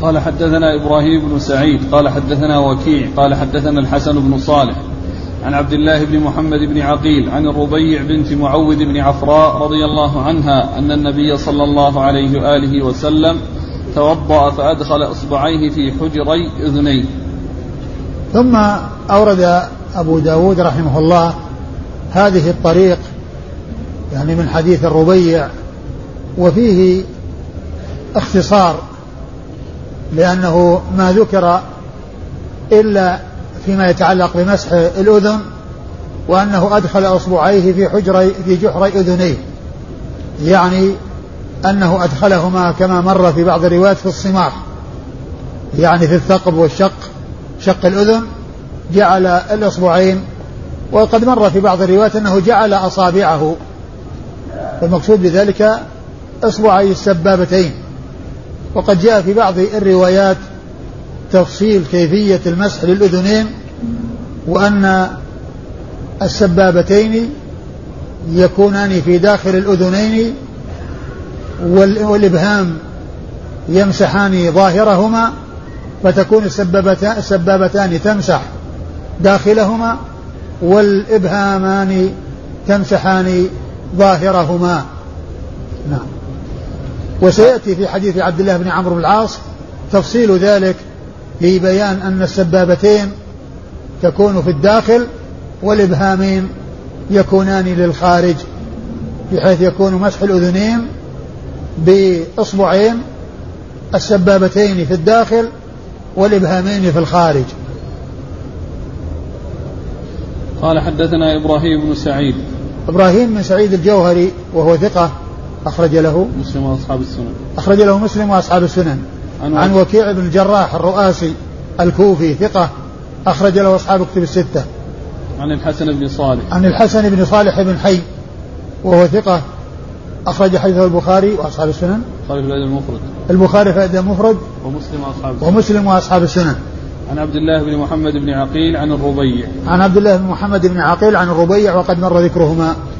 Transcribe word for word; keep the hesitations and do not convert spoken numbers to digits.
قال حدثنا إبراهيم بن سعيد قال حدثنا وكيع قال حدثنا الحسن بن صالح عن عبد الله بن محمد بن عقيل عن الربيع بنت معوذ بن عفراء رضي الله عنها أن النبي صلى الله عليه وآله وسلم توضأ فأدخل إصبعيه في حجري أذنيه. ثم أورد أبو داود رحمه الله هذه الطريق يعني من حديث الربيع، وفيه اختصار لأنه ما ذكر إلا فيما يتعلق بمسح الأذن، وأنه أدخل أصبعيه في حجري في جحري أذنيه، يعني أنه أدخلهما كما مر في بعض الروايات في الصماخ، يعني في الثقب والشق شق الأذن جعل الأصبعين، وقد مر في بعض الروايات أنه جعل أصابعه، فالمقصود بذلك أصبعي السبابتين. وقد جاء في بعض الروايات تفصيل كيفية المسح للأذنين، وأن السبابتين يكونان في داخل الأذنين والإبهام يمسحان ظاهرهما، فتكون السبابتان تمسح داخلهما والإبهامان تمسحان ظاهرهما. نعم. وسيأتي في حديث عبد الله بن عمرو بن العاص تفصيل ذلك في بيان أن السبابتين تكون في الداخل والإبهامين يكونان للخارج، بحيث يكون مسح الأذنين بإصبعين السبابتين في الداخل والإبهامين في الخارج. قال حدثنا إبراهيم بن سعيد. إبراهيم بن سعيد الجوهري وهو ثقة أخرج له مسلم وأصحاب السنن. أخرج له مسلم وأصحاب السنن. عن, عن وكيع بن الجراح الرؤاسي الكوفي ثقة أخرج له أصحاب كتب الستة. عن الحسن بن صالح. عن الحسن بن صالح بن حي وهو ثقة أخرج حديثه البخاري وأصحاب السنن. البخاري في الأدب المفرد. البخاري في الأدب المفرد. ومسلم وأصحاب السنن. ومسلم وأصحاب السنن. عن عبد الله بن محمد بن عقيل عن الربيع. عن عبد الله بن محمد بن عقيل عن الربيع وقد مر ذكرهما.